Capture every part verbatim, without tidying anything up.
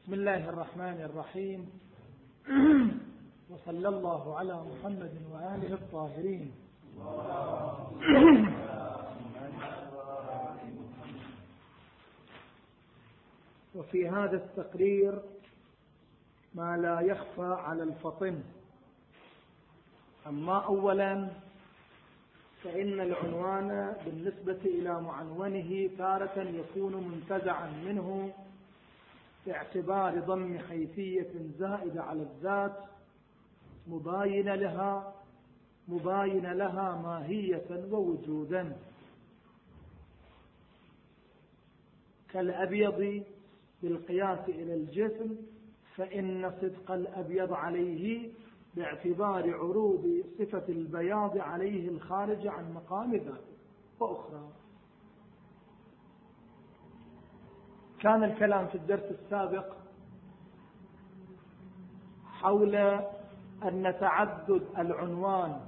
بسم الله الرحمن الرحيم. وصلى الله على محمد وآله الطاهرين. وفي هذا التقرير ما لا يخفى على الفطن. أما أولا فإن العنوان بالنسبة إلى معنونه تارة يكون منتزعا منه باعتبار ضم حيثية زائدة على الذات مباين لها مباين لها ماهية ووجودا، كالأبيض بالقياس إلى الجسم، فإن صدق الأبيض عليه باعتبار عروض صفة البياض عليه الخارج عن مقام ذاته. وأخرى كان الكلام في الدرس السابق حول أن تعدد العنوان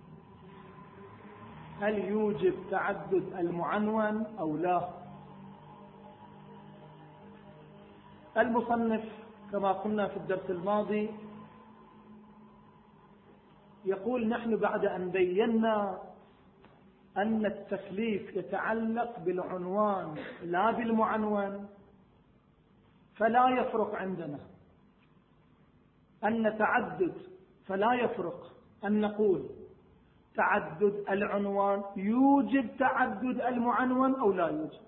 هل يوجب تعدد المعنون أو لا. المصنف كما قلنا في الدرس الماضي يقول: نحن بعد أن بينا أن التكليف يتعلق بالعنوان لا بالمعنون، فلا يفرق عندنا أن تعدد فلا يفرق أن نقول تعدد العنوان يوجب تعدد المعنون أو لا يوجب،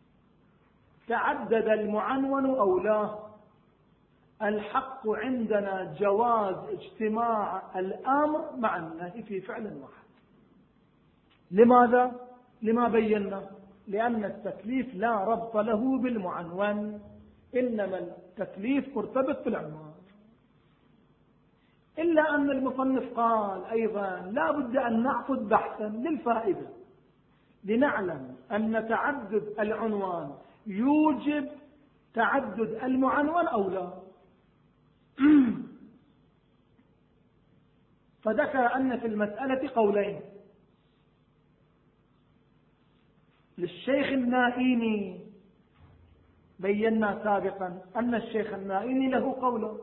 تعدد المعنون أو لا. الحق عندنا جواز اجتماع الأمر مع النهي في فعل واحد. لماذا؟ لما بينا، لأن التكليف لا ربط له بالمعنون، إنما التكليف مرتبط بالعنوان. إلا أن المصنف قال أيضا لا بد أن نعقد بحثا للفائدة لنعلم أن تعدد العنوان يوجب تعدد المعنون أو لا. فذكر أن في المسألة قولين للشيخ النائيني، بينا سابقا أن الشيخ النائيني له قوله.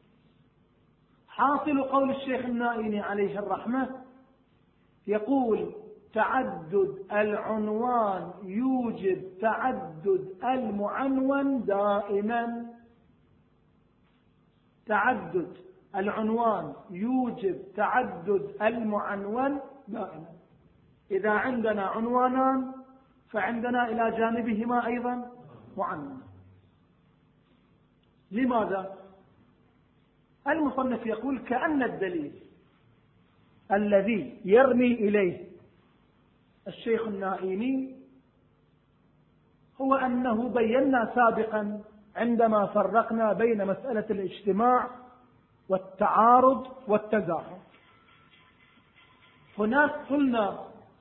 حاصل قول الشيخ النائيني عليه الرحمة يقول: تعدد العنوان يوجب تعدد المعنون دائما. تعدد العنوان يوجب تعدد المعنون دائما. إذا عندنا عنوانان فعندنا إلى جانبهما أيضا معنون. لماذا؟ المصنف يقول: كأن الدليل الذي يرمي إليه الشيخ النائيني هو أنه بينا سابقا عندما فرقنا بين مسألة الاجتماع والتعارض والتزاحم. هناك قلنا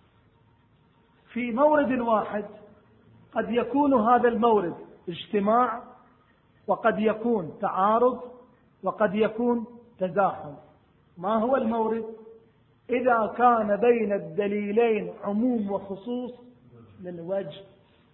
في مورد واحد قد يكون هذا المورد اجتماع، وقد يكون تعارض، وقد يكون تزاحم. ما هو المورد؟ إذا كان بين الدليلين عموم وخصوص من وجه،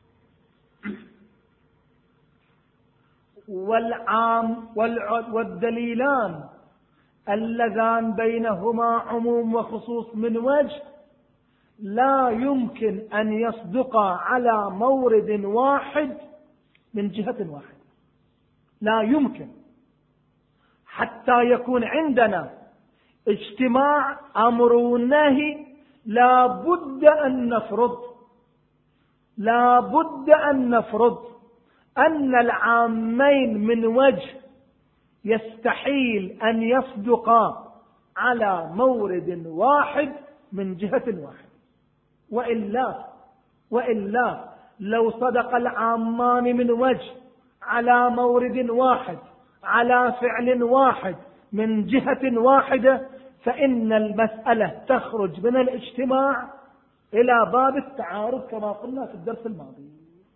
والعام والدليلان اللذان بينهما عموم وخصوص من وجه لا يمكن أن يصدقا على مورد واحد من جهة واحدة. لا يمكن. حتى يكون عندنا اجتماع أمر ونهي لا بد أن نفرض لا بد أن نفرض أن العامين من وجه يستحيل أن يصدقا على مورد واحد من جهة واحدة. وإلا وإلا لو صدق العامان من وجه على مورد واحد على فعل واحد من جهة واحدة فإن المسألة تخرج من الاجتماع إلى باب التعارض كما قلنا في الدرس الماضي.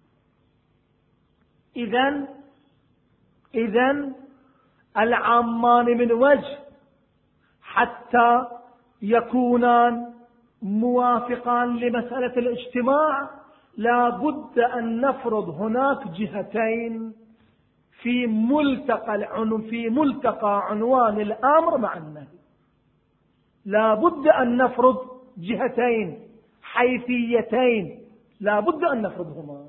إذن إذن العامان من وجه حتى يكونان موافقان لمسألة الاجتماع لا بد أن نفرض هناك جهتين في ملتقى العنو في ملتقى عنوان الأمر مع النهي. لا بد أن نفرض جهتين حيثيتين، لا بد أن نفرضهما،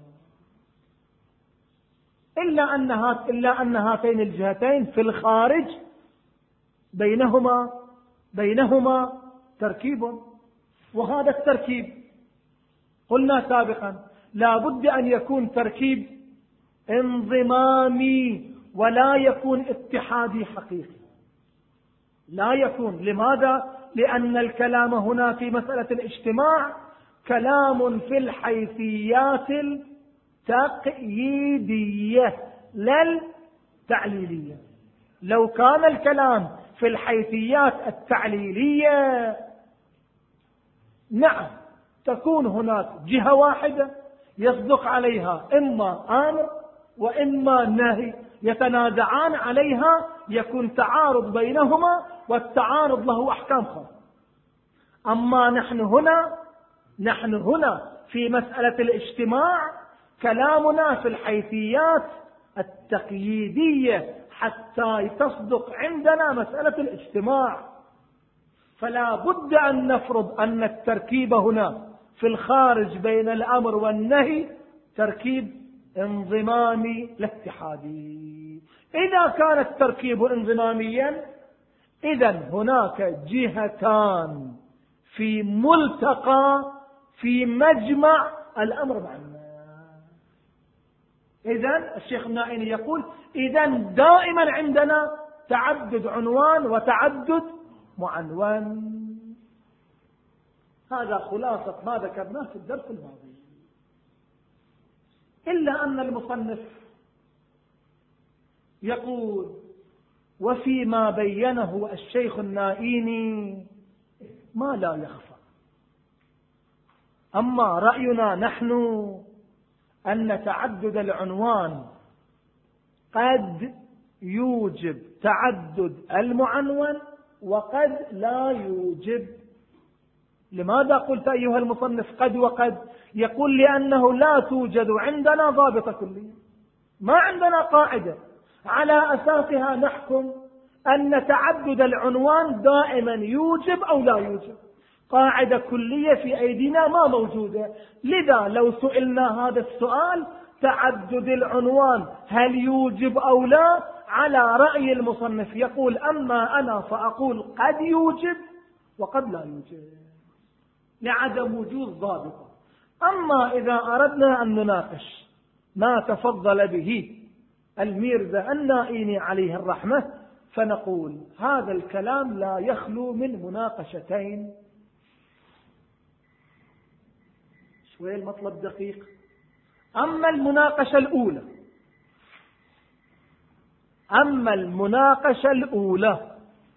إلا أن إلا أن هاتين الجهتين في الخارج بينهما بينهما تركيب، وهذا التركيب قلنا سابقا لا بد أن يكون تركيب انضمامي ولا يكون اتحادي حقيقي، لا يكون. لماذا؟ لأن الكلام هنا في مسألة الاجتماع كلام في الحيثيات التقييدية لا التعليلية. لو كان الكلام في الحيثيات التعليلية نعم تكون هناك جهة واحدة يصدق عليها إما أمر وإما نهي، يتنازعان عليها، يكون تعارض بينهما، والتعارض له أحكام خاصة. أما نحن هنا نحن هنا في مسألة الاجتماع كلامنا في الحيثيات التقييدية حتى تصدق عندنا مسألة الاجتماع. فلا بد أن نفرض أن التركيب هنا في الخارج بين الأمر والنهي تركيب انضمامي لا اتحادي. إذا كان التركيب انضماميا إذا هناك جهتان في ملتقى في مجمع الأمر مع النهي. إذن الشيخ النائيني يقول إذن دائما عندنا تعدد عنوان وتعدد معنون. هذا خلاصة ما ذكرناه في الدرس الماضي. إلا أن المصنف يقول وفيما بينه الشيخ النائيني ما لا يخفى. أما رأينا نحن أن تعدد العنوان قد يوجب تعدد المعنون وقد لا يوجب. لماذا قلت أيها المصنف قد وقد؟ يقول لأنه لا توجد عندنا ضابطة كلية، ما عندنا قاعدة على أساسها نحكم أن تعدد العنوان دائما يوجب أو لا يوجب. قاعدة كلية في أيدينا ما موجودة. لذا لو سئلنا هذا السؤال تعدد العنوان هل يوجب أو لا، على رأي المصنف يقول أما أنا فأقول قد يوجب وقد لا يوجب لعدم وجود ضابطة. أما إذا أردنا أن نناقش ما تفضل به الميرزا النائيني عليه الرحمة فنقول هذا الكلام لا يخلو من مناقشتين. شوية المطلب دقيق. أما المناقشة الأولى أما المناقشة الأولى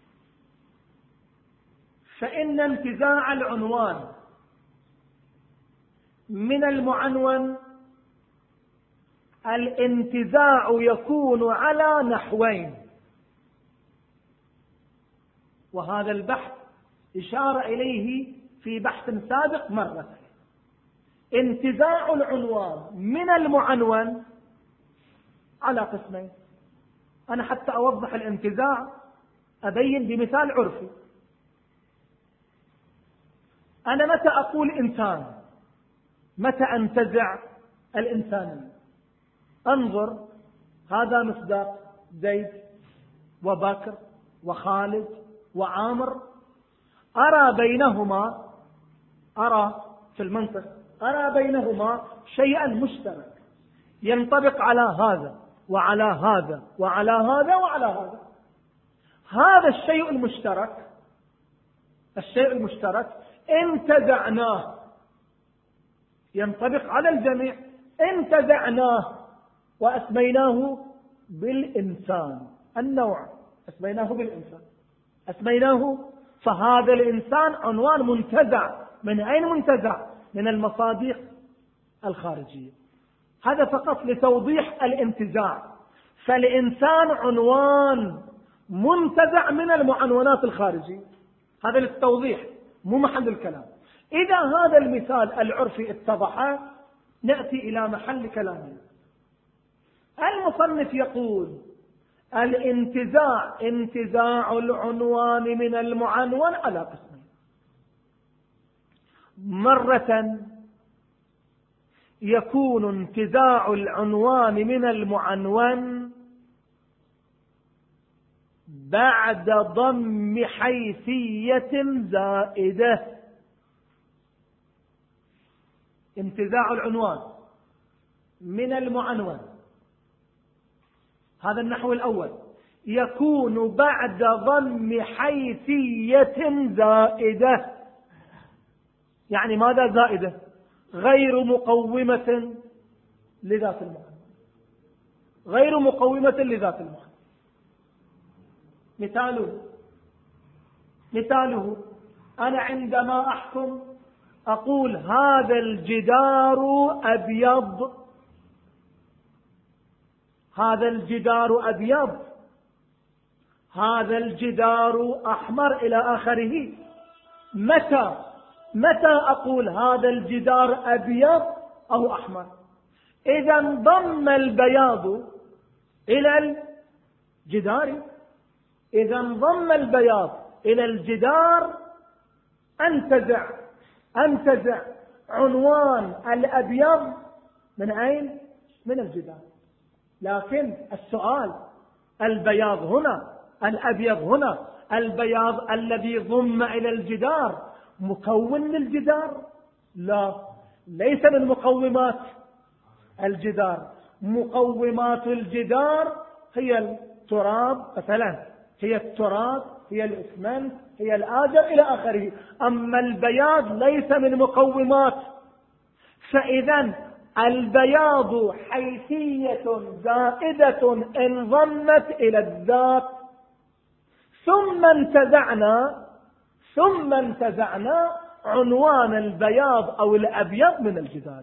فإن انتزاع العنوان من المعنون الانتزاع يكون على نحوين، وهذا البحث إشار إليه في بحث سابق مرة. انتزاع العنوان من المعنون على قسمين. أنا حتى أوضح الانتزاع أبين بمثال عرفي. أنا متى أقول إنسان، متى أنتزع الإنسانية؟ أنظر هذا مصداق زيد وبكر وخالد وعامر، أرى بينهما أرى في المنطق أرى بينهما شيئا مشترك ينطبق على هذا وعلى هذا وعلى هذا وعلى هذا. هذا الشيء المشترك الشيء المشترك انتزعناه ينطبق على الجميع، انتزعناه وأسميناه بالإنسان. النوع أسميناه بالإنسان أسميناه فهذا الإنسان عنوان منتزع. من أين منتزع؟ من المصادق الخارجية. هذا فقط لتوضيح الانتزاع. فالإنسان عنوان منتزع من المعنونات الخارجية، هذا للتوضيح مو محل الكلام. إذا هذا المثال العرفي اتضح نأتي إلى محل كلامنا. المصنف يقول الانتزاع انتزاع العنوان من المعنون على قسمين. مرة يكون انتزاع العنوان من المعنون بعد ضم حيثية زائدة. انتزاع العنوان من المعنون، هذا النحو الأول، يكون بعد ضم حيثية زائدة. يعني ماذا زائدة؟ غير مقومة لذات المعنى، غير مقومة لذات المعنى. مثاله مثاله أنا عندما أحكم أقول هذا الجدار أبيض، هذا الجدار أبيض، هذا الجدار أحمر إلى آخره. متى متى أقول هذا الجدار أبيض أو أحمر؟ إذا انضم البياض إلى الجدار، إذا انضم البياض إلى الجدار أنتزع أنتزع عنوان الأبيض من أين؟ من الجدار. لكن السؤال، البياض هنا، الأبيض هنا، البياض الذي ضم إلى الجدار مكون للجدار؟ لا، ليس من مقومات الجدار. مقومات الجدار هي التراب مثلا، هي التراب، هي الإسمنت، هي الآجر إلى آخره. أما البياض ليس من مقومات. فإذا البياض حيثية زائدة انضمت إلى الذات، ثم انتزعنا ثم انتزعنا عنوان البياض أو الأبيض من الجدار.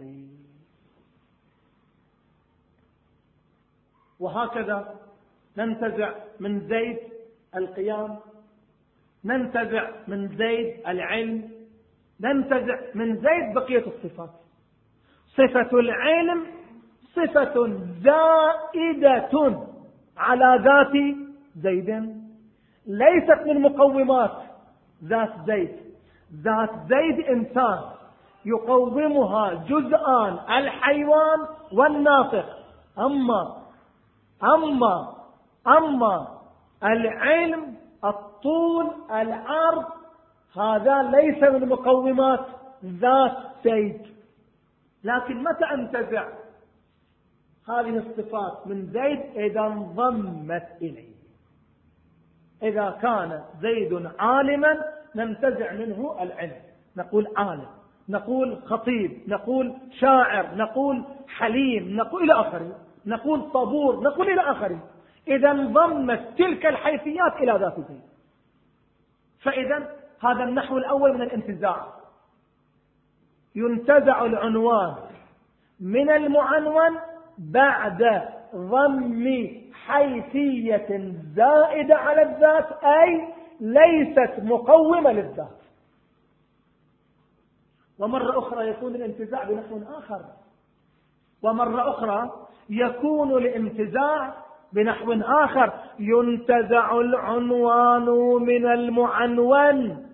وهكذا ننتزع من زيد القيام، ننتزع من زيد العلم، ننتزع من زيد بقية الصفات. صفة العلم صفة زائدة على ذات زيد، ليست من مقومات ذات زيد. ذات زيد إنسان يقومها جزءان، الحيوان والناطق. أما أما أما العلم، الطول، العرض، هذا ليس من مقومات ذات زيد. لكن متى انتزع هذه الصفات من زيد؟ إذا انضمت إليه. إذا كان زيد عالما ننتزع منه العلم، نقول عالم، نقول خطيب، نقول شاعر، نقول حليم، نقول إلى آخره، نقول صبور، نقول إلى آخره. إذا انضمت تلك الحيثيات إلى ذات زيد. فإذا هذا النحو الأول من الانتزاع. ينتزع العنوان من المعنون بعد ضم حيثية زائدة على الذات، أي ليست مقومة للذات. ومرة أخرى يكون الانتزاع بنحو آخر، ومرة أخرى يكون الانتزاع بنحو آخر. ينتزع العنوان من المعنون،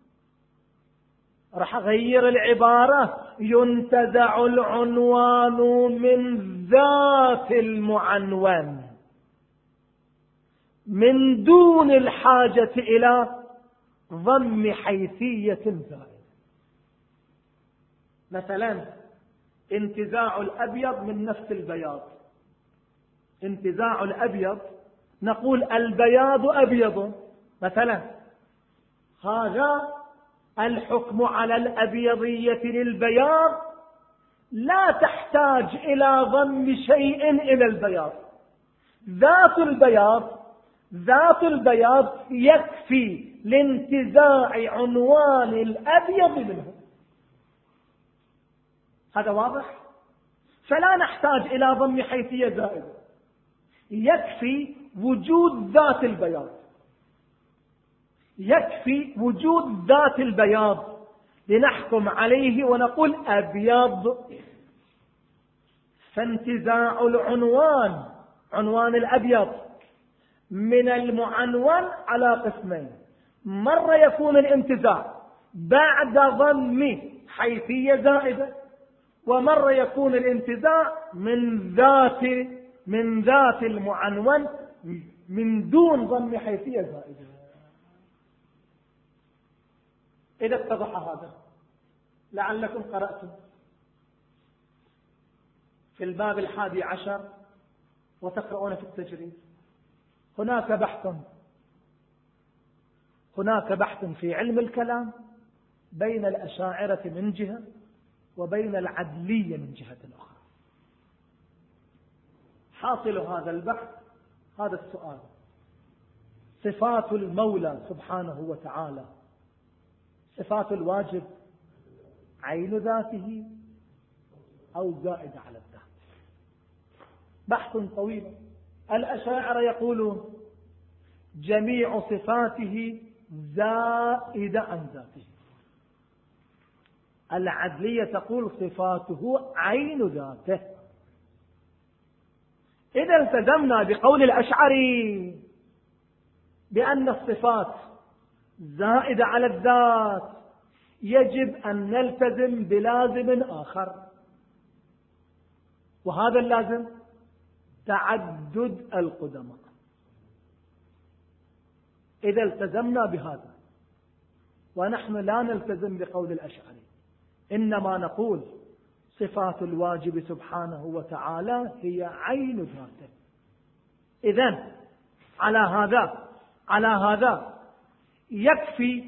راح أغير العبارة، ينتزع العنوان من ذات المعنون من دون الحاجة إلى ضم حيثية زائدة. مثلا انتزاع الأبيض من نفس البياض. انتزاع الأبيض، نقول البياض أبيض مثلا، هذا الحكم على الأبيضية للبياض لا تحتاج إلى ضم شيء إلى البياض. ذات البياض ذات البياض يكفي لانتزاع عنوان الأبيض منه. هذا واضح؟ فلا نحتاج إلى ضم حيثية زائدة، يكفي وجود ذات البياض، يكفي وجود ذات البياض لنحكم عليه ونقول أبيض. فانتزاع العنوان عنوان الأبيض من المعنون على قسمين. مرة يكون الانتزاع بعد ضم حيثية زائدة، ومرة يكون الانتزاع من ذات من ذات المعنون من دون ضم حيثية زائدة. إذا اتضح هذا لعلكم قرأتم في الباب الحادي عشر وتقرؤون في التجريد، هناك بحث هناك بحث في علم الكلام بين الأشاعرة من جهة وبين العدلية من جهة أخرى. حاصل هذا البحث هذا السؤال: صفات المولى سبحانه وتعالى صفات الواجب عين ذاته أو زائدة على الذات؟ بحث طويل. الأشاعرة يقولون جميع صفاته زائدة عن ذاته. العدلية تقول صفاته عين ذاته. إذا التزمنا بقول الأشعري بأن الصفات زائدة على الذات، يجب أن نلتزم بلازم آخر، وهذا اللازم تعدد القدماء. إذا التزمنا بهذا ونحن لا نلتزم بقول الأشعري، إنما نقول صفات الواجب سبحانه وتعالى هي عين ذاته. إذن على هذا على هذا يكفي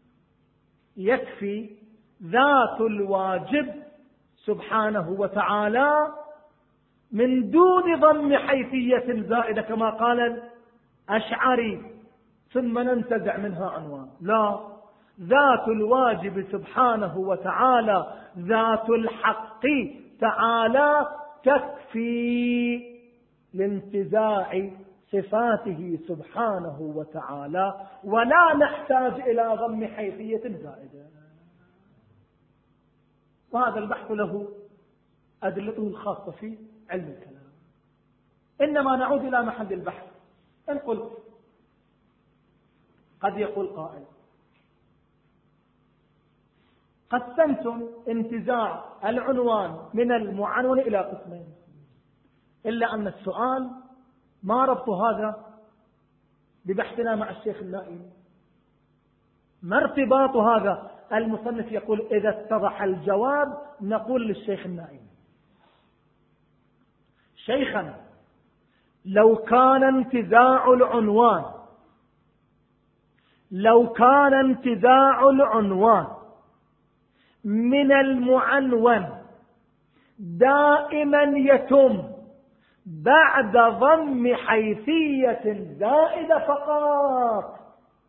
يكفي ذات الواجب سبحانه وتعالى من دون ضم حيثية زائدة كما قال الأشعري ثم ننتزع منها عنوان. لا، ذات الواجب سبحانه وتعالى ذات الحق تعالى تكفي لانتزاع صفاته سبحانه وتعالى، ولا نحتاج إلى ضم حيثية زائدة. وهذا البحث له أدلته الخاصة في علم الكلام. إنما نعود إلى محل البحث. إن قلت قد يقول قائل قسمتم انتزاع العنوان من المعنون إلى قسمين، إلا أن السؤال ما ربط هذا ببحثنا مع الشيخ النائم؟ ما ارتباط هذا؟ المصنف يقول إذا اتضح الجواب نقول للشيخ النائم: شيخنا، لو كان انتزاع العنوان لو كان انتزاع العنوان من المعنون دائما يتم بعد ضم حيثية زائدة فقط،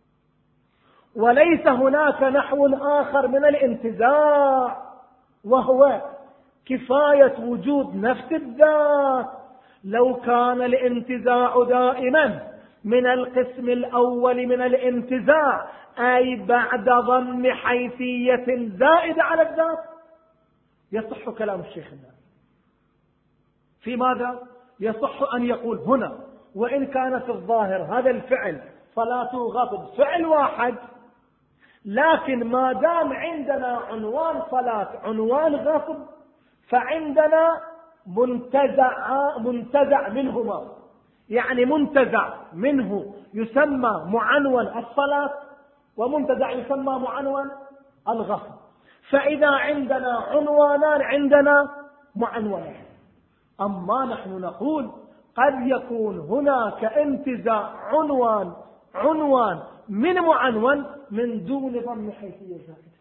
وليس هناك نحو آخر من الانتزاع، وهو كفاية وجود نفس الذات. لو كان الانتزاع دائما من القسم الأول من الانتزاع، أي بعد ضم حيثية زائدة على الذات، يصح كلام الشيخ النائم في ماذا؟ يصح أن يقول هنا وإن كان في الظاهر هذا الفعل صلاته غضب فعل واحد، لكن ما دام عندنا عنوان صلاة عنوان غضب فعندنا منتزع منتزع منهما، يعني منتزع منه يسمى معنون الصلاة ومنتزع يسمى معنون الغضب. فإذا عندنا عنوانان عندنا معنونان. أما نحن نقول قد يكون هناك انتزاع عنوان عنوان من معنون من دون ضم حيثية زائدة.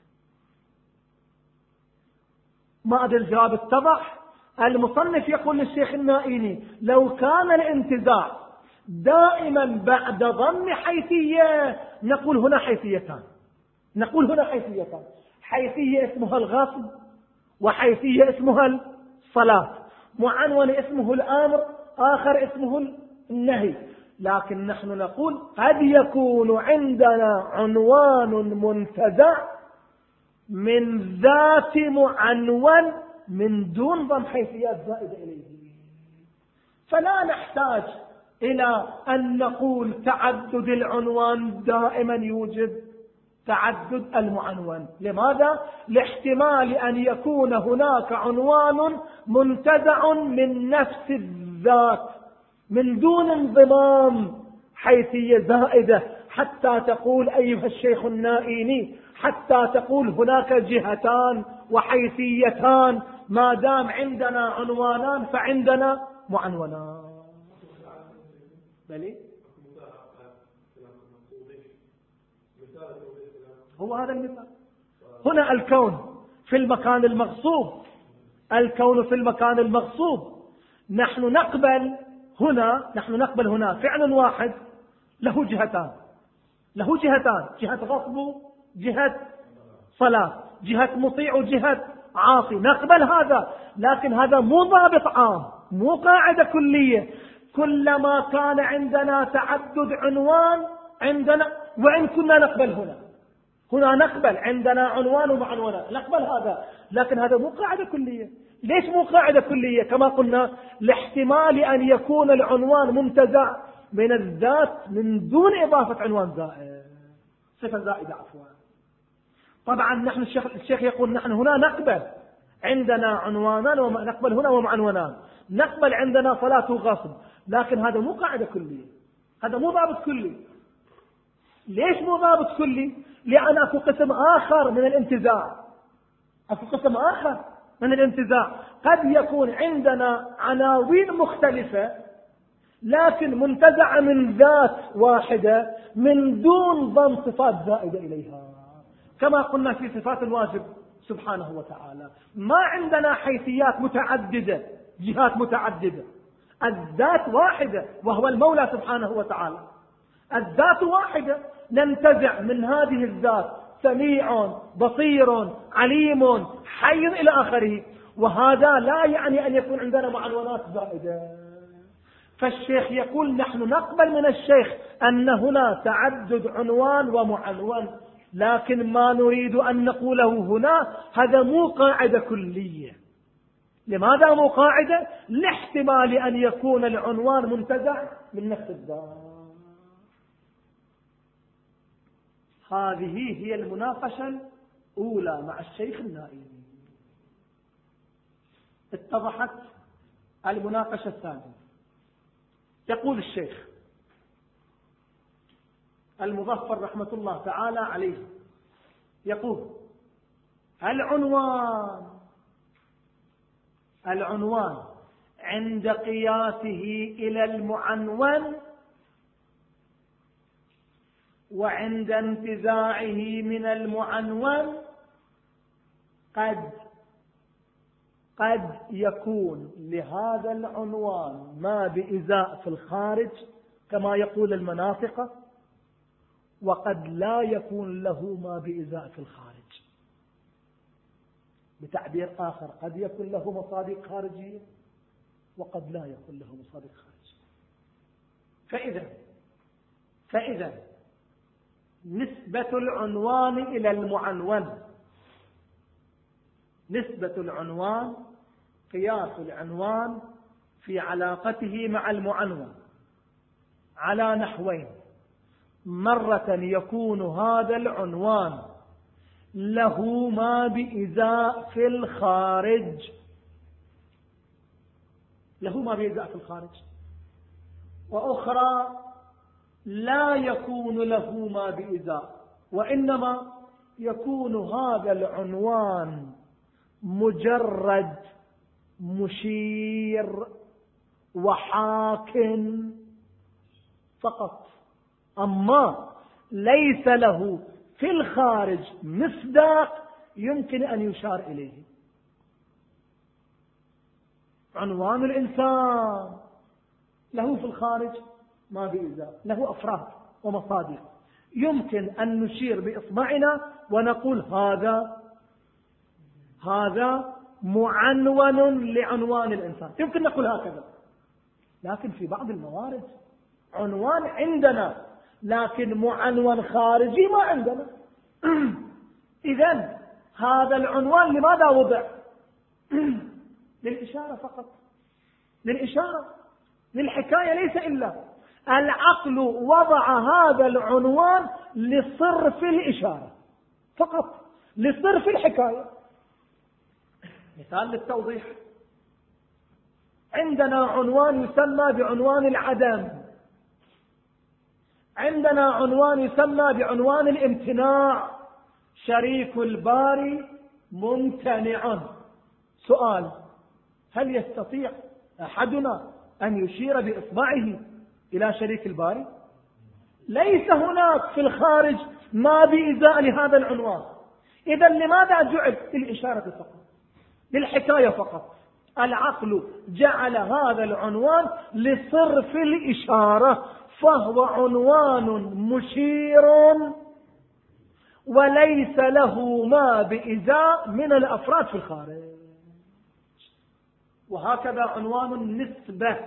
ما أدري الجواب اتضح. المصنف يقول للشيخ النائيني لو كان الانتزاع دائما بعد ضم حيثية، نقول هنا حيثيتان نقول هنا حيثيتان حيثية اسمها الغصب وحيثية اسمها الصلاة، معنون اسمه الأمر آخر اسمه النهي. لكن نحن نقول قد يكون عندنا عنوان منتزع من ذات معنون من دون ضم حيثيات زائدة إليه. فلا نحتاج إلى أن نقول تعدد العنوان دائما يوجد تعدد المعنون. لماذا؟ لاحتمال أن يكون هناك عنوان منتزع من نفس الذات من دون انضمام حيثية زائدة، حتى تقول أيها الشيخ النائيني، حتى تقول هناك جهتان وحيثيتان، ما دام عندنا عنوانان فعندنا معنونان. بلي هو هذا المثال. هنا الكون في المكان المغصوب، الكون في المكان المغصوب، نحن نقبل هنا نحن نقبل هنا فعل واحد له جهتان، له جهتان، جهة غصب، جهة صلاة، جهة مطيع وجهة عاصي، نقبل هذا، لكن هذا مو ضابط عام، مو قاعدة كلية. كلما كان عندنا تعدد عنوان عندنا، وإن كنا نقبل هنا هنا نقبل عندنا عنوان ومعنونات، نقبل هذا، لكن هذا مو قاعدة كلية. ليش مو قاعدة كلية؟ كما قلنا لاحتمال أن يكون العنوان منتزع من الذات من دون إضافة عنوان زائد، صفة زائدة عفوا. طبعا نحن الشيخ, الشيخ يقول نحن هنا نقبل عندنا عنوانان ونقبل هنا ومعنونان، نقبل عندنا صلاة وغصب، لكن هذا مو قاعدة كلية، هذا مو ضابط كلي. ليش مو ضابط كلي؟ لأن أكو قسم آخر من الانتزاع، أكو قسم آخر من الانتزاع. قد يكون عندنا عناوين مختلفة لكن منتزعة من ذات واحدة من دون ضم صفات زائدة إليها، كما قلنا في صفات الواجب سبحانه وتعالى. ما عندنا حيثيات متعددة، جهات متعددة، الذات واحدة وهو المولى سبحانه وتعالى، الذات واحدة، ننتزع من هذه الذات سميع بصير عليم حي إلى آخره، وهذا لا يعني أن يكون عندنا معنونات زائدة. فالشيخ يقول نحن نقبل من الشيخ أن هنا تعدد عنوان ومعنون، لكن ما نريد أن نقوله هنا هذا مو قاعدة كلية. لماذا مو قاعدة؟ لاحتمال أن يكون العنوان منتزع من نفس الذات. هذه هي المناقشة الأولى مع الشيخ النائي. اتضحت المناقشة الثانية. يقول الشيخ المظفر رحمة الله تعالى عليه، يقول العنوان العنوان عند قياسه إلى المعنون وعند انتزاعه من المعنون قد قد يكون لهذا العنوان ما بإزاء في الخارج كما يقول المناطق، وقد لا يكون له ما بإزاء في الخارج. بتعبير آخر، قد يكون له مصادق خارجية وقد لا يكون له مصادق خارجية. فإذا فإذا نسبة العنوان إلى المعنون، نسبة العنوان قياس العنوان في علاقته مع المعنون على نحوين. مرة يكون هذا العنوان له ما بإزاء في الخارج، له ما بإزاء في الخارج، وأخرى لا يكون له ما بإزاء، وإنما يكون هذا العنوان مجرد مشير وحاكم فقط، أما ليس له في الخارج مصداق يمكن أن يشار إليه. عنوان الإنسان له في الخارج ما بإزاء، له أفراد ومصادق، يمكن أن نشير بإصبعنا ونقول هذا هذا معنون لعنوان الإنسان، يمكن نقول هكذا. لكن في بعض الموارد عنوان عندنا لكن معنون خارجي ما عندنا. إذن هذا العنوان لماذا وضع؟ للإشارة فقط، للإشارة. للحكاية ليس إلا. العقل وضع هذا العنوان لصرف الإشارة فقط، لصرف الحكاية. مثال للتوضيح: عندنا عنوان يسمى بعنوان العدم، عندنا عنوان يسمى بعنوان الامتناع، شريك الباري ممتنع. سؤال: هل يستطيع أحدنا أن يشير بإصبعه إلى شريك الباري؟ ليس هناك في الخارج ما بإزاء لهذا العنوان. إذا لماذا جعل للإشارة فقط، للحكاية فقط؟ العقل جعل هذا العنوان لصرف الإشارة، فهو عنوان مشير وليس له ما بإزاء من الأفراد في الخارج. وهكذا عنوان النسبة.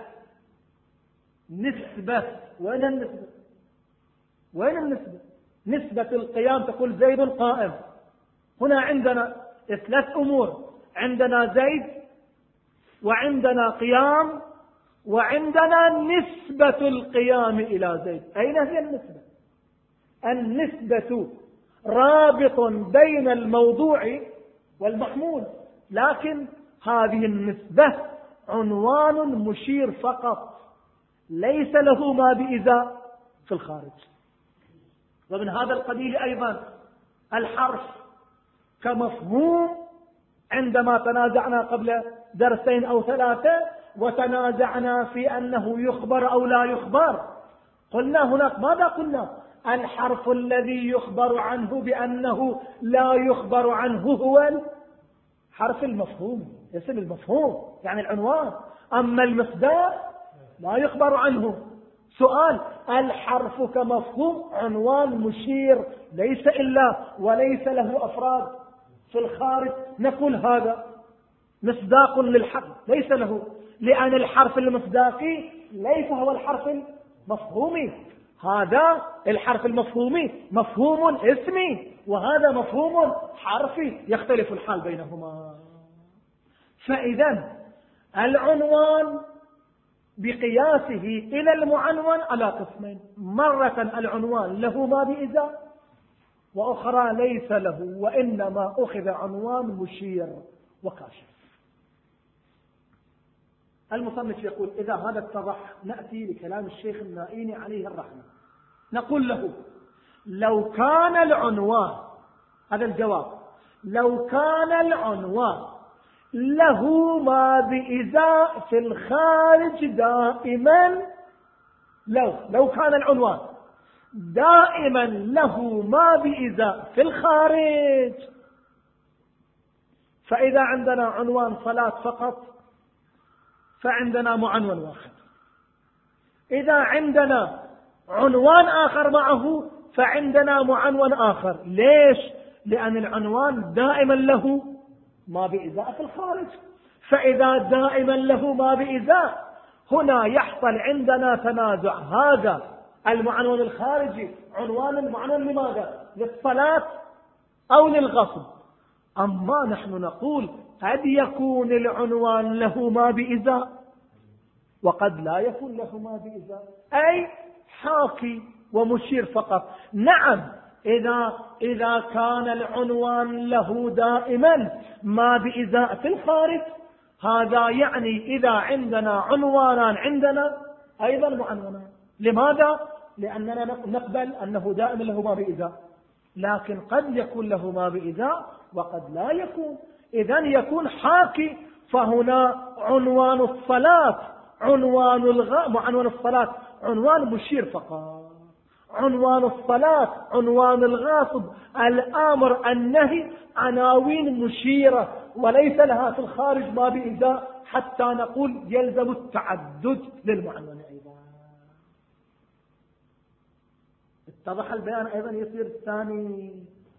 نسبة، وين النسبة؟ وين النسبة؟ نسبة القيام، تقول زيد قائم. هنا عندنا ثلاث أمور: عندنا زيد، وعندنا قيام، وعندنا نسبة القيام إلى زيد. أين هي النسبة؟ النسبة رابط بين الموضوع والمحمول، لكن هذه النسبة عنوان مشير فقط، ليس له ما بإزاء في الخارج. ومن هذا القبيل أيضا الحرف كمفهوم. عندما تنازعنا قبل درسين أو ثلاثة وتنازعنا في أنه يخبر أو لا يخبر، قلنا هناك ماذا قلنا؟ الحرف الذي يخبر عنه بأنه لا يخبر عنه هو الحرف المفهوم، اسم المفهوم يعني العنوان. أما المصداق لا يخبر عنه. سؤال: الحرف كمفهوم عنوان مشير ليس إلا، وليس له أفراد في الخارج. نقول هذا مصداق للحرف، ليس له، لأن الحرف المصداقي ليس هو الحرف المفهومي. هذا الحرف المفهومي مفهوم اسمي، وهذا مفهوم حرفي، يختلف الحال بينهما. فإذا العنوان بقياسه إلى المعنون على قسمين: مرة العنوان له ما بإزاء، وأخرى ليس له، وإنما أخذ عنوان مشير وكاشف. المصنف يقول: إذا هذا اتضح نأتي لكلام الشيخ النائيني عليه الرحمة، نقول له: لو كان العنوان، هذا الجواب، لو كان العنوان له ما بإزاء في الخارج دائما، لو لو كان العنوان دائما له ما بإزاء في الخارج، فإذا عندنا عنوان صلاة فقط فعندنا معنون واحد. إذا عندنا عنوان آخر معه فعندنا معنون آخر. ليش؟ لأن العنوان دائما له ما بإزاء في الخارج. فإذا دائما له ما بإزاء، هنا يحصل عندنا تنازع. هذا المعنون الخارجي عنوان المعنون لماذا؟ للصلاة أو للغصب. أما نحن نقول قد يكون العنوان له ما بإزاء وقد لا يكون له ما بإزاء، أي حاكي ومشير فقط. نعم، إذا إذا كان العنوان له دائما ما بإزاء في الخارج، هذا يعني إذا عندنا عنوانان عندنا أيضا معنونان. لماذا؟ لأننا نقبل أنه دائما له ما بإزاء، لكن قد يكون له ما بإزاء وقد لا يكون. إذن يكون حاكي. فهنا عنوان الصلاة عنوان الغ... عنوان الصلاة عنوان مشير فقط، عنوان الصلاة عنوان الغاصب، الآمر النهي عناوين مشيرة وليس لها في الخارج ما بإزاء، حتى نقول يلزم التعدد للمعنون أيضا. اتضح البيان أيضا. يصير الثاني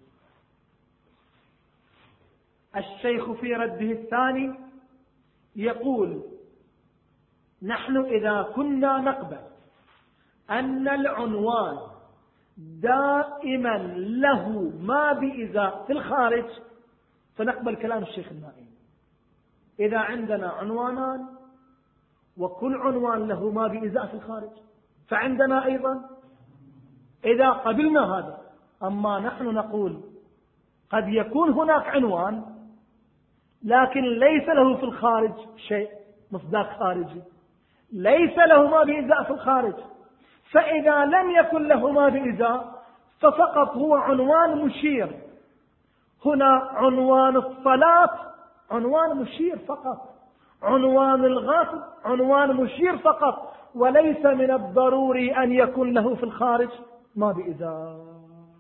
الشيخ في رده الثاني يقول: نحن إذا كنا نقبل أن العنوان دائما له ما بإزاء في الخارج، فنقبل كلام الشيخ النائي. إذا عندنا عنوانان وكل عنوان له ما بإزاء في الخارج. فعندنا أيضا إذا قبلنا هذا، أما نحن نقول قد يكون هناك عنوان لكن ليس له في الخارج شيء، مصداق خارجي، ليس له ما بإزاء في الخارج، فإذا لم يكن له ما بإزاء ففقط هو عنوان مشير. هنا عنوان الصلاة عنوان مشير فقط، عنوان الغاصب عنوان مشير فقط، وليس من الضروري أن يكون له في الخارج ما بإزاء.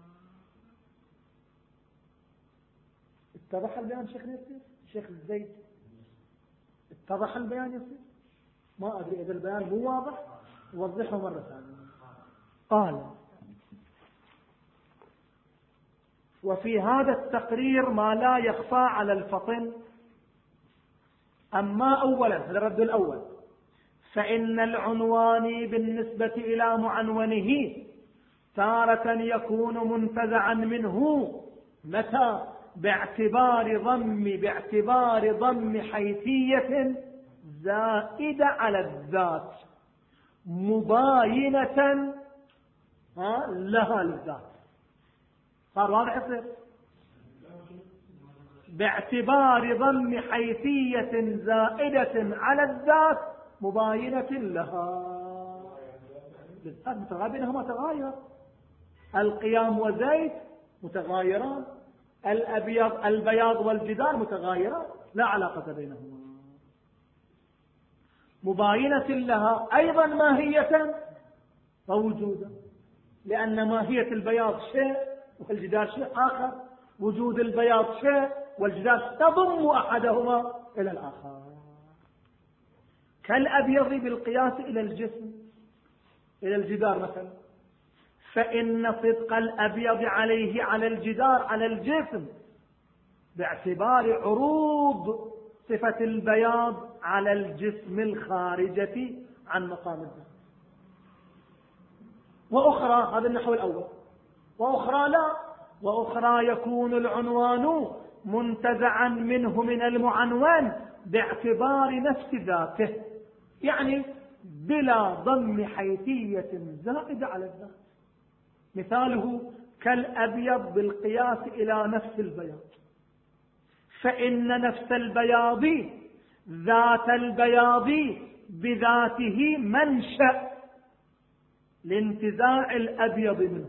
اتضح البيان شيخ يسير؟ شيخ الزيد اتضح البيان يسير؟ ما أدري إذا البيان مو واضح وضحه مرة ثانية. قال: وفي هذا التقرير ما لا يخفى على الفطن. أما أولا، هذا الرد الأول، فإن العنوان بالنسبة إلى معنونه تارة يكون منتزعا منه. متى؟ باعتبار ضم باعتبار ضم حيثية زائدة على الذات مباينة لها للذات. صار واضح يصير؟ باعتبار ضم حيثية زائدة على الذات مباينة لها للذات. متغاير بينهما تغاير. القيام وزيد متغايران، الأبيض البياض والجدار متغايران، لا علاقة بينهما. مباينة لها أيضا ماهية ووجودا، لأن ماهية البياض شيء والجدار شيء آخر. وجود البياض شيء والجدار تضم أحدهما إلى الآخر، كالأبيض بالقياس إلى الجسم إلى الجدار مثلا، فإن صدق الأبيض عليه على الجدار على الجسم باعتبار عروض صفة البياض على الجسم الخارجة عن مقام الذات. وأخرى، هذا النحو الأول، وأخرى لا، وأخرى يكون العنوان منتزعا منه من المعنون باعتبار نفس ذاته، يعني بلا ضم حيثية زائدة على الذات. مثاله كالأبيض بالقياس إلى نفس البياض، فإن نفس البياض ذات البياض بذاته منشأ لانتزاع الأبيض منه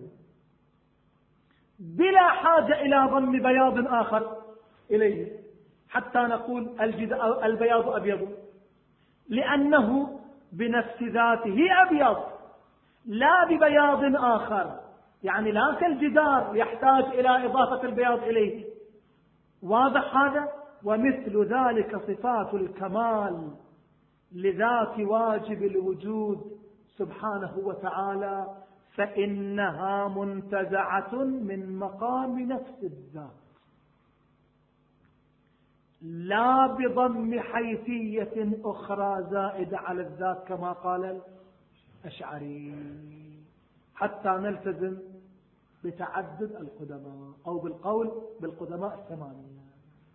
بلا حاجة إلى ضم بياض آخر إليه حتى نقول البياض أبيض، لأنه بنفس ذاته أبيض لا ببياض آخر، يعني لا كالجدار يحتاج إلى إضافة البياض إليه. واضح هذا؟ ومثل ذلك صفات الكمال لذات واجب الوجود سبحانه وتعالى، فإنها منتزعة من مقام نفس الذات لا بضم حيثية أخرى زائدة على الذات كما قال الأشعري، حتى نلتزم بتعدد القدماء أو بالقول بالقدماء الثمانية.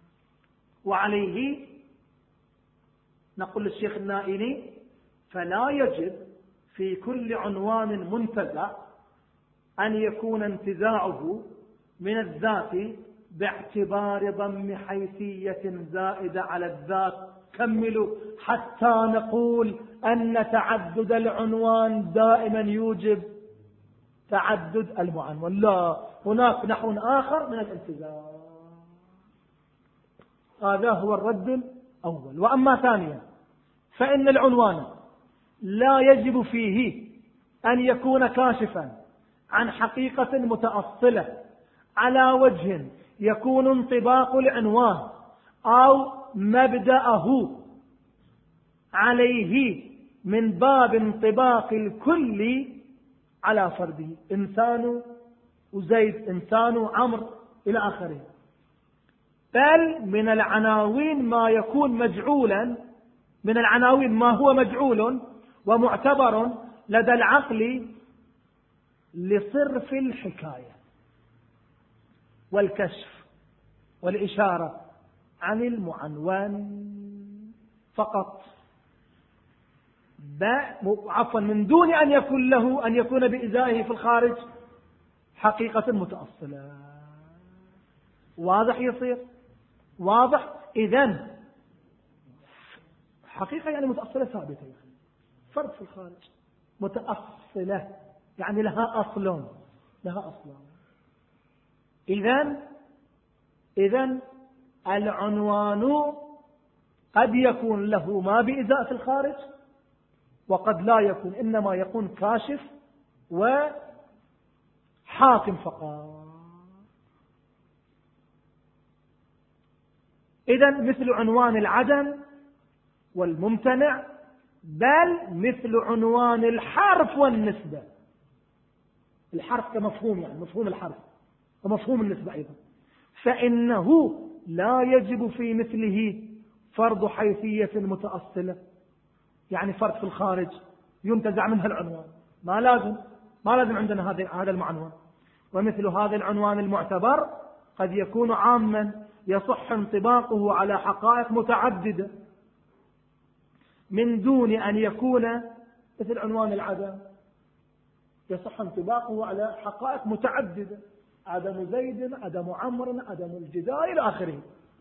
وعليه نقول للشيخ النائني: فلا يجب في كل عنوان منتزع أن يكون انتزاعه من الذات باعتبار ضم حيثية زائدة على الذات. كملوا حتى نقول أن تعدد العنوان دائما يوجب تعدد المعنون. لا، هناك نحو آخر من الانتزاع. هذا هو الرد الأول. وأما ثانيا، فإن العنوان لا يجب فيه أن يكون كاشفا عن حقيقة متأصلة على وجه يكون انطباق العنوان أو مبدأه عليه من باب انطباق الكل على فرده، إنسان وزيد، إنسان وعمر إلى آخره. بل من العناوين ما يكون مجعولا، من العناوين ما هو مجعول ومعتبر لدى العقل لصرف الحكاية والكشف والإشارة عن المعنون فقط. عفوا من دون أن يكون له أن يكون بإزائه في الخارج حقيقة متأصلة. واضح يصير واضح. إذن حقيقة يعني متأصلة ثابتة، يعني فرد في الخارج متأصلة يعني لها أصل لها أصل. إذن إذن العنوان قد يكون له ما بإزاء في الخارج وقد لا يكون، إنما يكون كاشف وحاكم فقط. إذن مثل عنوان العدم والممتنع، بل مثل عنوان الحرف والنسبة. الحرف كمفهوم، يعني مفهوم الحرف ومفهوم النسبة أيضا، فإنه لا يجب في مثله فرض حيثية متأصلة، يعني فرض في الخارج ينتزع منها العنوان، ما لازم ما لازم عندنا هذا هذا المعنوان. ومثل هذا العنوان المعتبر قد يكون عاما يصح انطباقه على حقائق متعددة من دون أن يكون مثل عنوان العدم يصح انطباقه على حقائق متعددة، عدم زيد، عدم عمرو، عدم الجدال إلى آخره،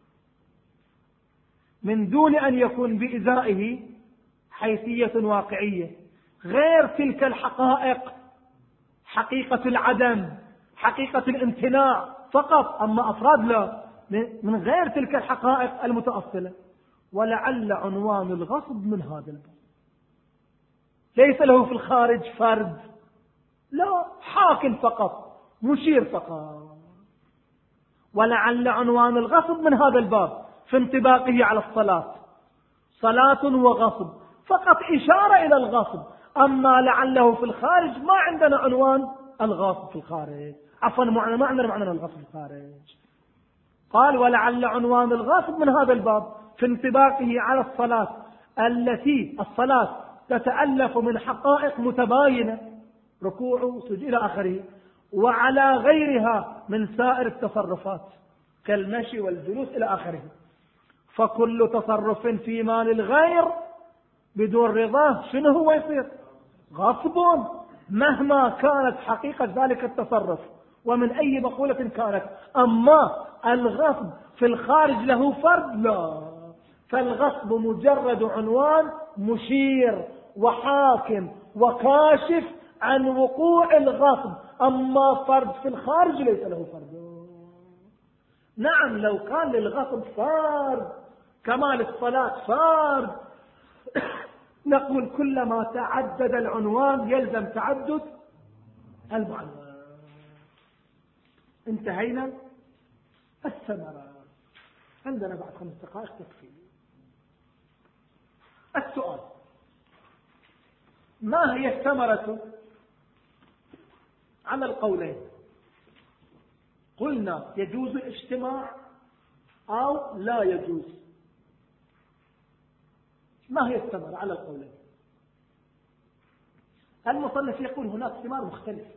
من دون أن يكون بإزائه حيثية واقعية غير تلك الحقائق، حقيقة العدم، حقيقة الامتناع فقط، أما أفراد لا، من غير تلك الحقائق المتأصلة. ولعل عنوان الغصب من هذا الباب، ليس له في الخارج فرد، لا، حاكم فقط، مشير فقط. ولعل عنوان الغصب من هذا الباب في انطباقه على الصلاة، صلاة وغصب، فقط إشارة إلى الغصب، أما لعله في الخارج ما عندنا عنوان الغصب في الخارج، عفوا ما عندنا معنى الغصب في الخارج. قال ولعل عنوان الغصب من هذا الباب في انطباقه على الصلاة، التي الصلاة تتألف من حقائق متباينة، ركوع وسجود إلى آخره، وعلى غيرها من سائر التصرفات كالمشي والجلوس إلى آخره. فكل تصرف في مال الغير بدون رضاه شنو هو يصير؟ غصب، مهما كانت حقيقة ذلك التصرف ومن أي مقولة كانت. أما الغصب في الخارج له فرد؟ لا، فالغصب مجرد عنوان مشير وحاكم وكاشف عن وقوع الغصب، أما فرد في الخارج ليس له فرد. نعم لو كان للغصب فرد كما للصلاة فرد نقول كلما تعدد العنوان يلزم تعدد المعنى. انتهينا. الثمرة عندنا بعد خمس دقائق تكفي. السؤال: ما هي الثمرة على القولين؟ قلنا يجوز الاجتماع أو لا يجوز. ما هي الثمرة على القولين؟ المصنف يقول هناك ثمار مختلفة.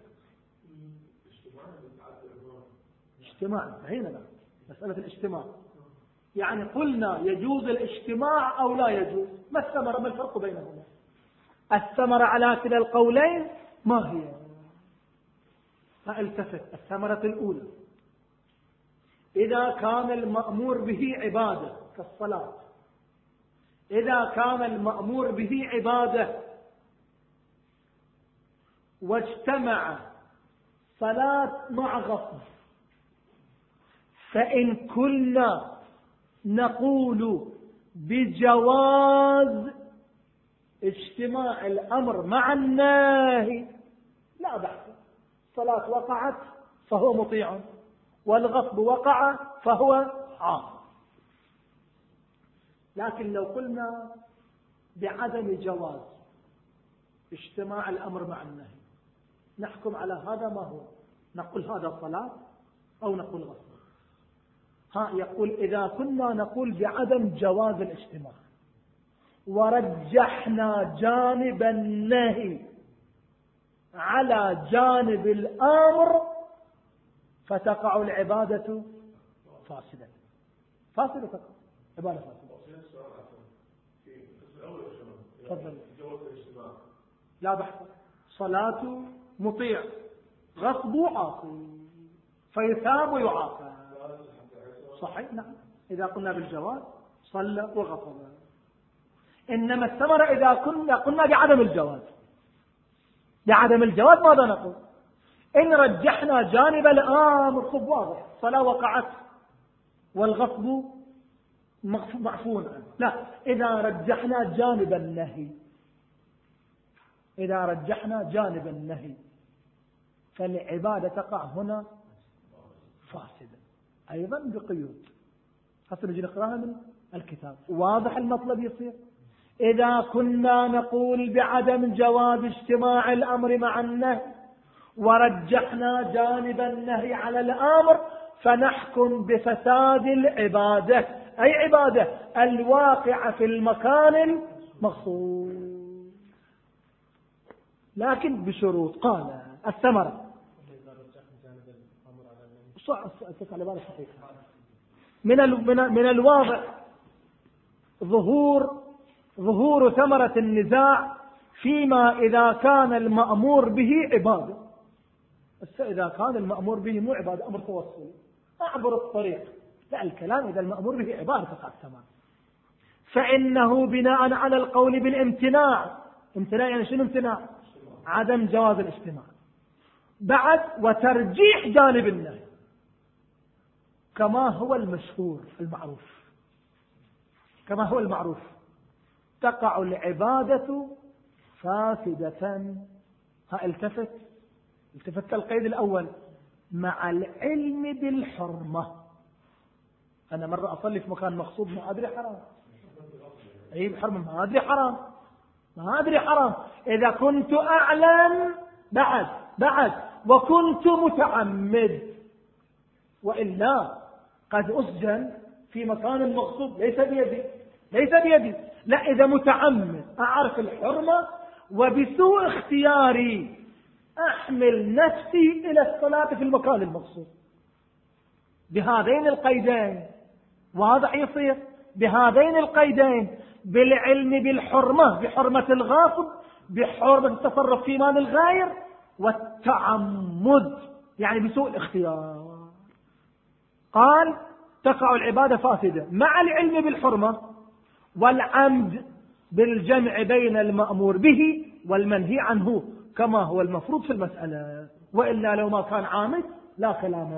اجتماع انتهينا بقى مسألة الاجتماع، يعني قلنا يجوز الاجتماع أو لا يجوز. ما الثمرة؟ ما الفرق بينهما؟ الثمرة على كلا القولين ما هي؟ فالتفت. الثمرة الأولى: إذا كان المأمور به عبادة كالصلاة، إذا كان المأمور به عبادة واجتمع صلاة مع غصب، فإن كنا نقول بجواز اجتماع الأمر مع الناهي لا بأس، الصلاة وقعت فهو مطيع والغصب وقع فهو عاصي. لكن لو قلنا بعدم جواز اجتماع الأمر مع النهي نحكم على هذا ما هو؟ نقول هذا صلاة أو نقول غصب؟ ها يقول إذا كنا نقول بعدم جواز الاجتماع ورجحنا جانب النهي على جانب الأمر فتقع العبادة فاسدة. فاسدة تقع عبادة فاسدة. تفضل. لا بحث. صلاة مطيع، غصب عاصي، فيثاب ويعاقب. صحيح، نعم. إذا قلنا بالجواز صلى وغصب. إنما الثمرة إذا كنا قلنا بعدم الجواز، بعدم الجواز ماذا نقول؟ إن رجحنا جانب الآمر خب واضح، صلاة وقعت والغصب معفو عنه. لا، إذا رجحنا جانب النهي، إذا رجحنا جانب النهي فالعبادة تقع هنا فاسدة أيضا بقيود. حتى نجي نقراها من الكتاب، واضح المطلب يصير. إذا كنا نقول بعدم جواز اجتماع الأمر مع النهي ورجحنا جانب النهي على الأمر فنحكم بفساد العبادة، أي عبادة الواقعة في المكان المخصوص، لكن بشروط. قال الثمرة من من الواضح ظهور ظهور ثمرة النزاع فيما إذا كان المأمور به عبادة. إذا كان المأمور به مو عبادة، أمر توصل أعبر الطريق، لا، الكلام إذا المأمور به عبادة تقع الثمرة. فإنه بناء على القول بالامتناع، امتناع يعني شنو امتناع؟ عدم جواز الاجتماع. بعد وترجيح جانب النهي كما هو المشهور المعروف، كما هو المعروف تقع العبادة فاسدة. ها التفت التفت القيد الأول مع العلم بالحرمة. أنا مرة أصلي في مكان مخصوص ما أدري حرام، أي بحرمة ما أدري حرام، ما أدري حرام. إذا كنت أعلم بعد بعد وكنت متعمد، وإلا قد أسجن في مكان مغصوب ليس بيدي ليس بيدي لا، إذا متعمد أعرف الحرمة وبسوء اختياري أحمل نفسي إلى الصلاة في المكان المغصوب. بهذين القيدين واضح يصير، بهذين القيدين بالعلم بالحرمة، بحرمة الغاصب، بحرمة التصرف في مال الغير، والتعمد يعني بسوء الاختيار. قال تقع العبادة فاسدة مع العلم بالحرمة والعمد بالجمع بين المأمور به والمنهي عنه كما هو المفروض في المسألة. وإلا لو ما كان عامد لا كلام،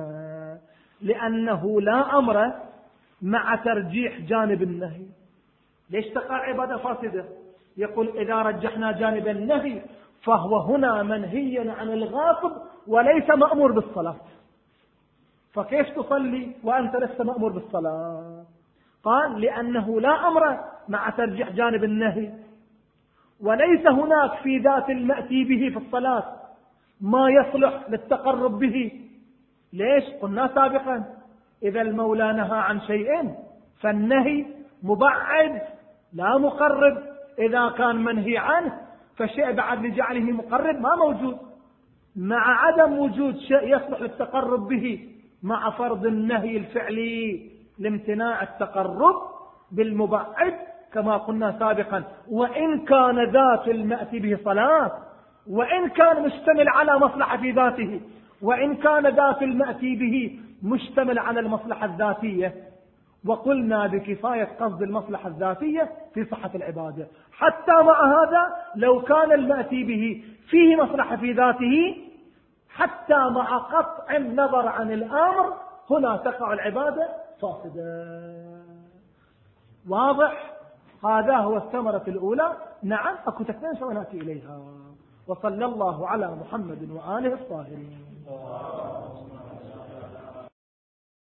لأنه لا أمر مع ترجيح جانب النهي. ليش تقع عبادة فاسدة؟ يقول إذا رجحنا جانب النهي فهو هنا منهي عن الغاصب وليس مأمور بالصلاة، فكيف تصلي وأنت لست مأمور بالصلاة؟ قال لأنه لا أمر مع ترجيح جانب النهي، وليس هناك في ذات المأتي به في الصلاة ما يصلح للتقرب به. ليش؟ قلنا سابقا إذا المولى نهى عن شيء فالنهي مبعد لا مقرب، إذا كان منهي عنه فالشيء بعد لجعله مقرب ما موجود. مع عدم وجود شيء يصلح للتقرب به مع فرض النهي الفعلي لامتناع التقرب بالمبعد كما قلنا سابقا، وإن كان ذات المأتي به صلاة، وإن كان مشتمل على مصلحة في ذاته، وإن كان ذات المأتي به مشتمل على المصلحة الذاتية. وقلنا بكفاية قصد المصلحة الذاتية في صحة العبادة. حتى مع هذا لو كان المأتي به فيه مصلحة في ذاته، حتى مع قطع النظر عن الأمر هنا تقع العبادة فاسدة. واضح؟ هذا هو الثمرة الأولى. نعم أكو تكمين سونأتي إليها. وصلى الله على محمد وآله الطاهرين.